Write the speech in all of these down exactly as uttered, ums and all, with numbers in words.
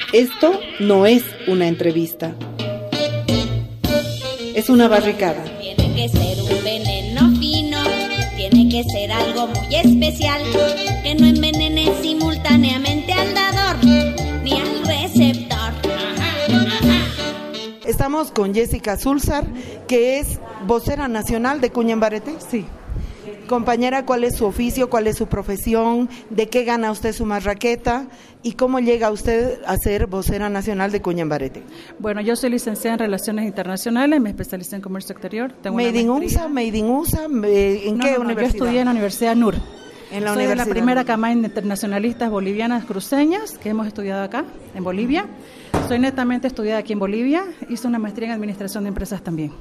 Esto no es una entrevista. Es una barricada. Tiene que ser un veneno fino, tiene que ser algo muy especial, que no envenene simultáneamente al dador ni al receptor. Estamos con Jessica Zúlzar, que es vocera nacional de Cuñambarete. Sí. Compañera, ¿cuál es su oficio, cuál es su profesión, de qué gana usted su marraqueta y cómo llega usted a ser vocera nacional de Cuñambarete? Bueno, yo soy licenciada en Relaciones Internacionales, me especialicé en Comercio Exterior. Tengo Made in U S A, Made in U S A, ¿en no, qué no, no, universidad? Yo estudié en la Universidad N U R. En la soy universidad. de la primera camada de internacionalistas bolivianas cruceñas que hemos estudiado acá, en Bolivia. Soy netamente estudiada aquí en Bolivia, hice una maestría en Administración de Empresas también.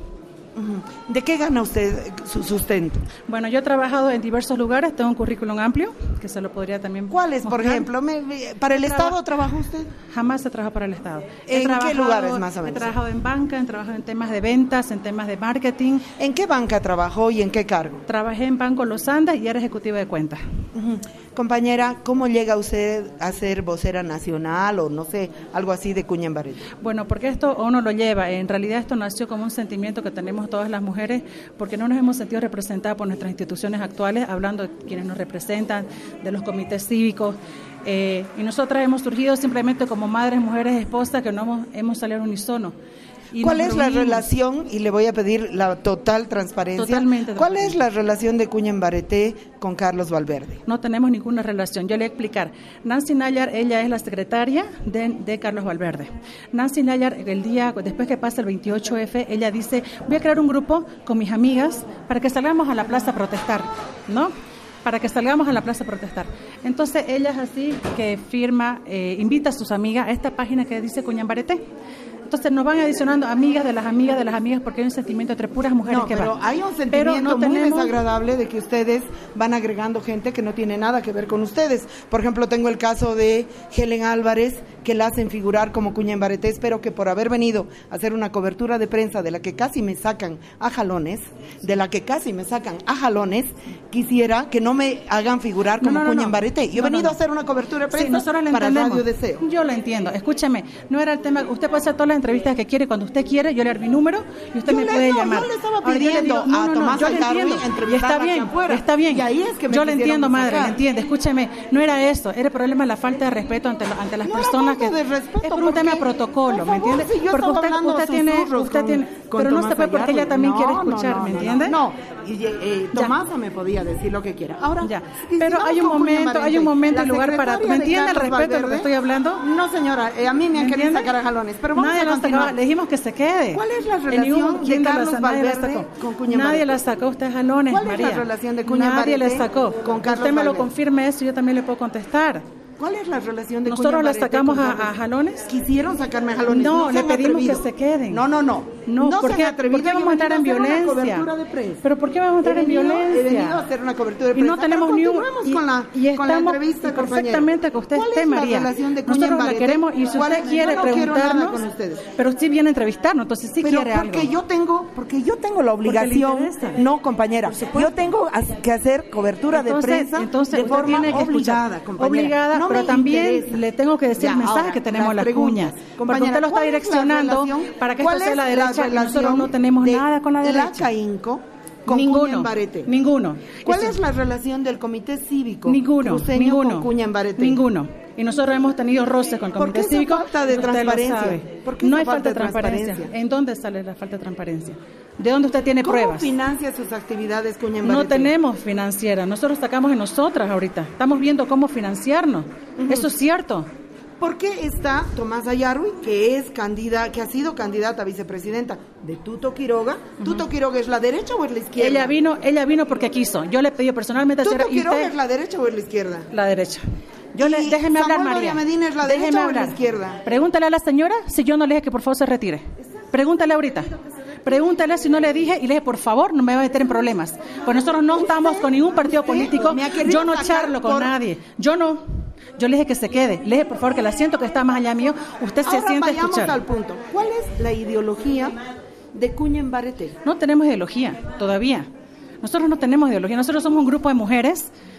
¿De qué gana usted su sustento? Bueno, yo he trabajado en diversos lugares, tengo un currículum amplio, que se lo podría también ¿Cuáles, por mostrar. ejemplo? Me, ¿Para el Traba- Estado trabajó usted? Jamás he trabajado para el Estado. ¿En He qué trabajado- lugares, más o menos? He trabajado en banca, he trabajado en temas de ventas, en temas de marketing. ¿En qué banca trabajó y en qué cargo? Trabajé en Banco Los Andes y era ejecutiva de cuentas. Uh-huh. Compañera, ¿cómo llega usted a ser vocera nacional o no sé, algo así de Cuñambarete? Bueno, porque esto uno lo lleva, en realidad esto nació como un sentimiento que tenemos todas las mujeres, porque no nos hemos sentido representadas por nuestras instituciones actuales, hablando de quienes nos representan, de los comités cívicos, eh, y nosotras hemos surgido simplemente como madres, mujeres, esposas, que no hemos, hemos salido al unísono. Y ¿Cuál nos es la reunimos. relación, y le voy a pedir la total transparencia, Totalmente ¿cuál es transparente. la relación de Cuñambarete con Carlos Valverde? No tenemos ninguna relación. Yo le voy a explicar. Nancy Nayar, ella es la secretaria de, de Carlos Valverde. Nancy Nayar, el día después que pasa el veintiocho efe, ella dice, voy a crear un grupo con mis amigas para que salgamos a la plaza a protestar, ¿no? Para que salgamos a la plaza a protestar. Entonces ella es así que firma, eh, invita a sus amigas a esta página que dice Cuñambarete. Entonces nos van adicionando amigas de las amigas de las amigas porque hay un sentimiento entre puras mujeres No, que pero van. hay un Pero sentimiento no muy tenemos- desagradable de que ustedes van agregando gente que no tiene nada que ver con ustedes. Por ejemplo, tengo el caso de Helen Álvarez, que la hacen figurar como Cuñambarete, pero que por haber venido a hacer una cobertura de prensa de la que casi me sacan a jalones, de la que casi me sacan a jalones, quisiera que no me hagan figurar como No, no, no, no. Cuñambarete. Yo he No, no, venido no. a hacer una cobertura de Sí, prensa nosotros lo para entendemos. Radio Deseo. Yo lo entiendo. Escúcheme, no era el tema. Usted puede hacer todas las entrevistas que quiere cuando usted quiere. Yo le doy mi número y usted Yo me le- puede no, yo llamar. le estaba Ahora, yo le pidiendo digo, no, a no, no, Tomás yo le Algarve entiendo. Y entrevistarla está bien, aquí afuera. está bien. Y ahí es que me yo le quisieron entiendo, madre, sacar. le entiende. Escúcheme, no era eso. Era el problema de la falta de respeto ante, la- ante las No era personas falta que de respeto, es por un porque, tema de protocolo, por ¿me favor, entiende? si yo Porque estaba usted, hablando usted tiene, susurros usted con- tiene, con pero no Tomás se puede porque ella Algarve. también No, quiere no, escuchar, no, ¿me no, entiende? No, y, eh, Ya. Tomasa me podía decir lo que quiera. Ahora, Ya. si Pero sigamos hay un con momento, Cuñambarete, hay un momento la y lugar para- secretaria ¿me de entiende el Carlos respeto de lo que Valverde? estoy hablando? No, señora, eh, a mí me han ¿Me querido entiende? sacar a jalones, pero vamos Nadie a la continuar. sacó, le dijimos que se quede. ¿Cuál es la En relación ningún- de ¿quién la Carlos sa- nadie la Valverde sacó? con Cuñambarete? Nadie la sacó, usted es jalones, ¿Cuál es María. la relación de Cuñambarete Nadie la sacó. con Carlos Usted me lo Valverde? confirme eso, yo también le puedo contestar. ¿Cuál es la relación de ¿Nosotros la Cuñambarete sacamos con a- Carlos? a jalones? Quisieron sacarme a jalones. No, se le han pedimos atrevido. que se queden. No, no, no. No, se ¿por han qué, atrevido. ¿por qué vamos Yo a entrar en he venido a hacer una violencia? cobertura de prensa. ¿Pero por qué vamos a entrar He en venido- violencia? He venido a hacer una cobertura de Y prensa. no tenemos pero ni un... continuemos Y, con la, y con la estamos entrevista, y compañero. perfectamente que usted ¿Cuál esté, es la María. relación de Nosotros la Cuñambarete? queremos y si ¿Cuál usted es? quiere Yo no quiero nada preguntarnos... con ustedes. Pero usted viene a entrevistarnos, entonces sí Pero quiere porque algo. yo tengo, porque yo tengo la obligación, le interesa. no, compañera, yo tengo as- que hacer cobertura Entonces, de prensa entonces de usted forma tiene que obligada, escuchar. compañera. Obligada, No pero me también interesa. le tengo que decir Ya, el mensaje ahora, que tenemos las preguntas. cuñas. Porque Compañera, usted lo está ¿cuál es la direccionando relación- para que cuál esto sea es la derecha y nosotros relación no tenemos de nada con la derecha. La CAINCO con Ninguno, Cuñambarete. ninguno. ¿Cuál Eso- es la relación del Comité Cívico Ninguno, cruceño ninguno, con Cuñambarete? ninguno. Y nosotros hemos tenido roces con el ¿Por Comité qué esa Cívico. falta de usted lo transparencia? sabe. ¿Por qué No esa hay falta de transparencia? transparencia. ¿En dónde sale la falta de transparencia? ¿De dónde usted tiene ¿Cómo pruebas? financia sus actividades Cuñambarete? No tenemos financiera, nosotros sacamos en nosotras ahorita. Estamos viendo cómo financiarnos. Eso es cierto. ¿Por qué está Tomás Ayarwi, que es candidata, que ha sido candidata a vicepresidenta de Tuto Quiroga? Uh-huh. ¿Tuto Quiroga es la derecha o es la izquierda? Ella vino, ella vino porque quiso. Yo le pedí personalmente a ¿Tuto señora, y Quiroga usted- es la derecha o es la izquierda? La derecha. Yo le, ¿Y déjeme hablar, Samuel María. Doria Medina es la Déjeme derecha o es hablar. la izquierda? Pregúntale a la señora si yo no le dije que por favor se retire. Pregúntale ahorita. Pregúntale si no le dije y le dije, por favor, no me va a meter en problemas. Pues nosotros no estamos con ningún partido usted político. me ha querido Yo no sacar charlo con por- nadie. Yo no. Yo le dije que se quede. Le dije, por favor, que el asiento que está más allá mío, usted se Ahora siente a vayamos escuchar. al punto. ¿Cuál es la ideología de Cuñambarete? No tenemos ideología todavía. Nosotros no tenemos ideología. Nosotros somos un grupo de mujeres,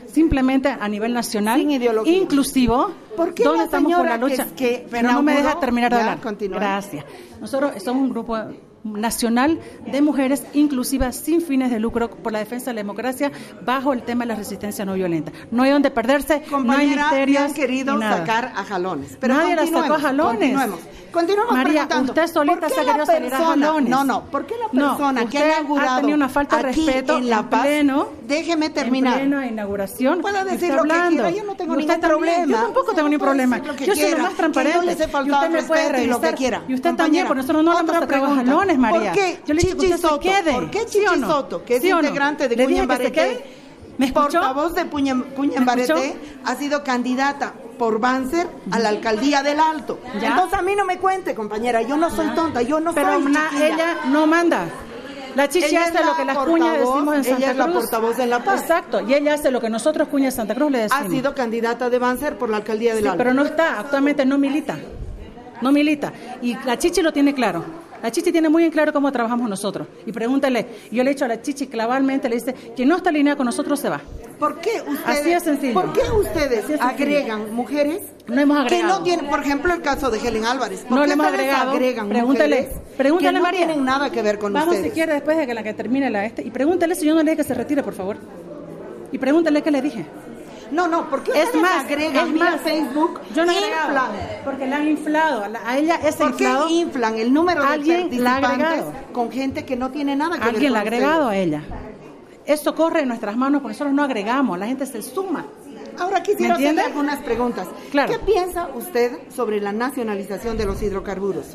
simplemente a nivel nacional, sin ideología, inclusivo. ¿Por qué ¿Dónde la estamos por la señora lucha? que, que Pero no me deja terminar de ya, hablar. Continúa. Gracias. Nosotros somos un grupo nacional de mujeres inclusivas sin fines de lucro por la defensa de la democracia bajo el tema de la resistencia no violenta. No hay donde perderse, Compañera, no hay misterios. me han querido sacar a jalones. Pero nadie la sacó a jalones. Continuemos. Continuamos María, preguntando, usted solita se ha querido salir a jalones. No, no, ¿por qué la persona no, que ha inaugurado ha tenido una falta de aquí respeto en La Paz, pleno, déjeme terminar. En plena inauguración. Puede decir está lo que hablando. quiera, yo no tengo Y usted ningún también, problema. Yo tampoco tengo ningún problema. Lo que Yo soy quiera, lo más transparente. que yo les he faltado y usted me puede respeto y revisar. lo que quiera. Y usted Compañera, también, por nosotros no lo hemos otra sacado a pregunta. jalones, María. ¿Por qué Yo le dije que Chichi usted Soto, se quede. ¿por qué ¿Sí Chichi o no? Soto, que es ¿Sí o no? integrante de ¿Le Cuña dije que se Embarete, quede? ¿Me escuchó? portavoz de Puña, Cuña Embarete, ha sido candidata por Banzer a la alcaldía del Alto? ¿Ya? Entonces a mí no me cuente, compañera, yo no soy ¿Ya? tonta, yo no Pero soy na- chiquilla. ella no manda. La chichi Ella es hace la lo que las cuñas portavoz, decimos en Santa ella es la Cruz. portavoz en La Paz. Exacto, y ella hace lo que nosotros cuñas de Santa Cruz le decimos. Ha sido candidata de Banzer por la alcaldía del Sí, Alto. pero no está, actualmente no milita. No milita. Y la chichi lo tiene claro. La chichi tiene muy en claro cómo trabajamos nosotros. Y pregúntele, yo le he dicho a la chichi clavalmente, le dice, quien no está alineado con nosotros se va. ¿Por qué ustedes, Así es sencillo. ¿por qué ustedes Así es sencillo. agregan mujeres No hemos que agregado. no tienen, por ejemplo, el caso de Helen Álvarez? ¿Por No qué le hemos ustedes agregado. agregan Pregúntele, mujeres pregúntale que no María. tienen nada que ver con Vamos ustedes? si quiere después de que la que termine la este. Y pregúntale si yo no le dije que se retire, por favor. Y pregúntale qué le dije. No, no, ¿por qué Es ustedes más, agregan es vía más, Facebook? yo no he inflan? agregado, porque la han inflado. A, la- a ella ese ¿Por qué inflado. inflan el número de Alguien la ha participantes agregado. con gente que no tiene nada que ver con Alguien la ha agregado ustedes? a ella. Eso corre en nuestras manos, porque nosotros no agregamos, la gente se suma. Ahora quisiera ¿Me entiende? hacerle algunas preguntas. Claro. ¿Qué piensa usted sobre la nacionalización de los hidrocarburos?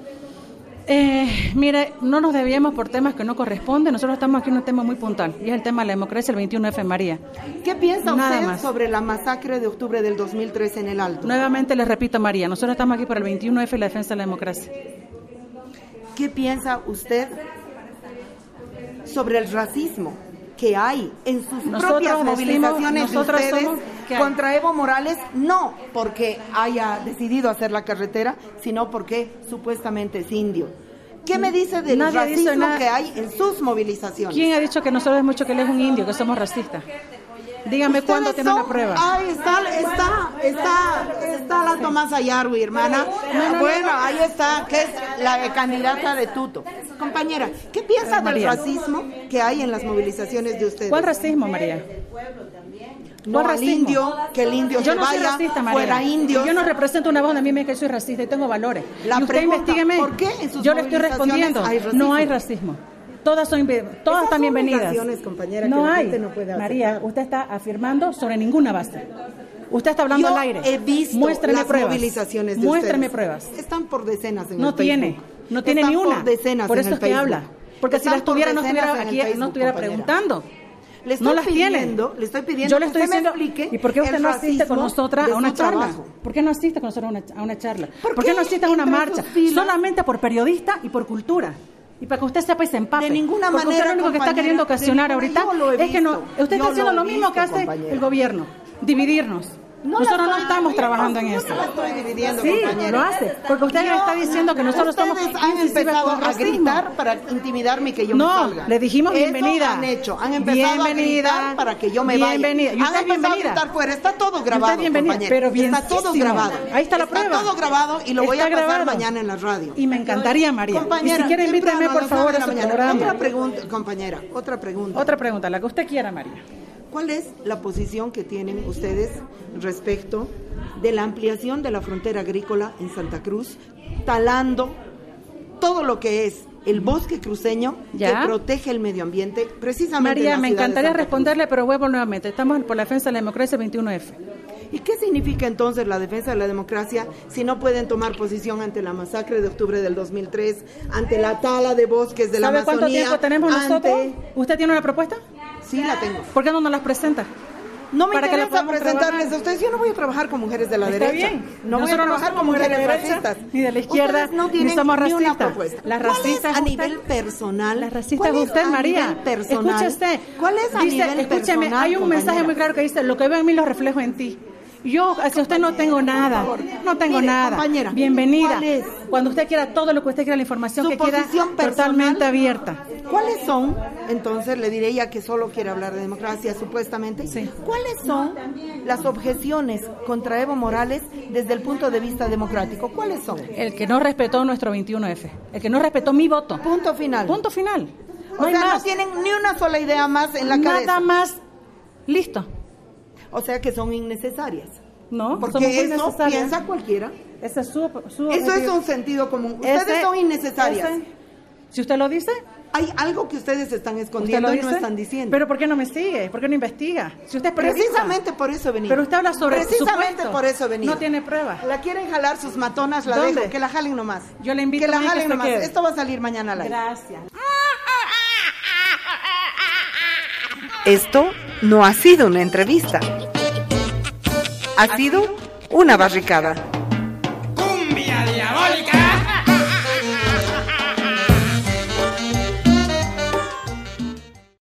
Eh, mire, no nos debíamos por temas que no corresponden. Nosotros estamos aquí en un tema muy puntual, y es el tema de la democracia, el veintiuno F, María. ¿Qué piensa Nada usted más. sobre la masacre de octubre del dos mil tres en el Alto? Nuevamente les repito, María, nosotros estamos aquí por el veintiuno F y la defensa de la democracia. ¿Qué piensa usted sobre el racismo que hay en sus Nosotros propias decimos- movilizaciones de nosotros ustedes somos- ¿qué hay? contra Evo Morales? No porque haya decidido hacer la carretera, sino porque supuestamente es indio. ¿Qué me dice del Nadie dice racismo nada. que hay en sus movilizaciones? ¿Quién ha dicho que nosotros hemos dicho que él es un indio, que somos racistas? Dígame cuándo Ustedes tiene son- una prueba. Ahí está, está, está, está la Tomasa Yarwi, hermana. No, no, bueno, no, no. ahí está, que es la candidata de Tuto. Compañera, ¿qué piensa del María. racismo que hay en las movilizaciones de ustedes? ¿Cuál racismo, María? No ¿Cuál al racismo? indio, que el indio Yo se no soy vaya, racista, María. fuera indio. Yo no represento una voz de mí misma que soy racista y tengo valores. La y usted pregunta, investígueme. ¿por qué en sus Yo le estoy movilizaciones respondiendo. hay racismo? No hay racismo. Todas son todas Esas están son bienvenidas. negaciones, compañera, no que la hay. gente no puede aceptar. María, usted está afirmando sobre ninguna base. Usted está hablando Yo al aire. he visto Muéstreme las pruebas. movilizaciones de Muéstreme ustedes. pruebas. Están por decenas en No el tiene. Facebook. No tiene Están ni una. por decenas Por en eso el es que Facebook. habla. Porque si Están las por tuviera no decenas estuviera en el aquí, Facebook, no estuviera compañera. preguntando. Le estoy no las pidiendo, tiene. le estoy pidiendo Yo le que estoy usted me diciendo, explique ¿y por qué usted el no asiste con racismo nosotras de a una su charla? trabajo. ¿Por qué no asiste con nosotros a una, a una charla? ¿Por ¿Por qué qué no asiste a una entre marcha? sus filas? Solamente por periodista y por cultura. Y para que usted sepa y se empape. De ninguna Porque manera, usted lo único que está compañera, queriendo de ocasionar ninguna- ahorita yo lo he es que no, visto, usted yo está haciendo lo lo, he mismo que visto, hace compañera. el gobierno, dividirnos. No Nosotros la no estoy estamos dividiendo, trabajando en yo eso. no la estoy dividiendo, Sí, compañera. lo hace, porque usted Yo- está diciendo que nosotros somos Ustedes han incisivas empezado con a racismo. gritar para intimidarme y que yo No, me salga. le dijimos Eso bienvenida. han hecho, han empezado Bienvenida. a gritar para que yo me vaya. Bienvenida. Y usted Han empezado bienvenida. a gritar fuera, está todo Y grabado, usted bienvenida, compañera. pero Está todo bienísimo. grabado. Ahí está la prueba. Está todo grabado y lo voy Está a pasar grabado. mañana en la radio. Y me encantaría, María. Compañera, y si quiere, invíteme, temprano, por a las favor, nueve a de su la mañana. programa. Otra pregunta, compañera, otra pregunta. Otra pregunta, la que usted quiera, María. ¿Cuál es la posición que tienen ustedes respecto de la ampliación de la frontera agrícola en Santa Cruz, talando todo lo que es el bosque cruceño ¿Ya? que protege el medio ambiente, precisamente en María, la me ciudad de encantaría Santa Cruz? responderle, pero vuelvo nuevamente. Estamos por la defensa de la democracia veintiuno F. ¿Y qué significa entonces la defensa de la democracia si no pueden tomar posición ante la masacre de octubre del dos mil tres, ante la tala de bosques de la ¿Sabe Amazonía? cuánto tiempo tenemos nosotros? ante- ¿Usted tiene una propuesta? Sí, la tengo. ¿Por qué no nos las presenta? No me Para que la interesa podamos presentarles trabajar. a ustedes. Yo no voy a trabajar con mujeres de la Está derecha. bien. No voy a Nosotros trabajar no con somos de mujeres la derecha, racistas. ni de la izquierda, Ustedes no ni tienen somos ni una racistas. propuesta. Las ¿Cuál es racistas a usted- nivel personal? La racista ¿Cuál es es usted, a María. nivel personal? Escuche usted. ¿Cuál es a Dice, nivel escúcheme, personal, hay un mensaje compañera? muy claro que dice, lo que veo en mí lo reflejo en ti. Yo hacia usted no tengo nada, no tengo Mire, nada. compañera, Bienvenida. ¿cuál es? Cuando usted quiera todo lo que usted quiera, la información Su que quiera, posición personal, totalmente abierta. ¿Cuáles son? Entonces le diré ya que solo quiere hablar de democracia, supuestamente. Sí. ¿Cuáles son las objeciones contra Evo Morales desde el punto de vista democrático? ¿Cuáles son? El que no respetó nuestro veintiuno efe, el que no respetó mi voto. Punto final. Punto final. No o hay sea, más. no tienen ni una sola idea más en la Nada cabeza. más. Listo. O sea que son innecesarias. No, somos Porque muy eso necesarias. piensa cualquiera. Ese es su, su Eso es objetivo. un sentido común. Ustedes Ese- son innecesarias. ese- si usted lo dice, Hay algo que ustedes están usted escondiendo lo y dice. no están diciendo. Pero ¿por qué no me sigue? ¿Por qué no investiga? Si usted es periodista. Precisamente por eso he venido. Pero usted habla sobre Precisamente supuestos. por eso he venido. No tiene prueba. La quieren jalar sus matonas, la ¿Dónde? dejo. Que la jalen nomás. Yo le invito Que la a mí que jalen se nomás. quede. Esto va a salir mañana al aire. Gracias. Esto no ha sido una entrevista. Ha sido una barricada.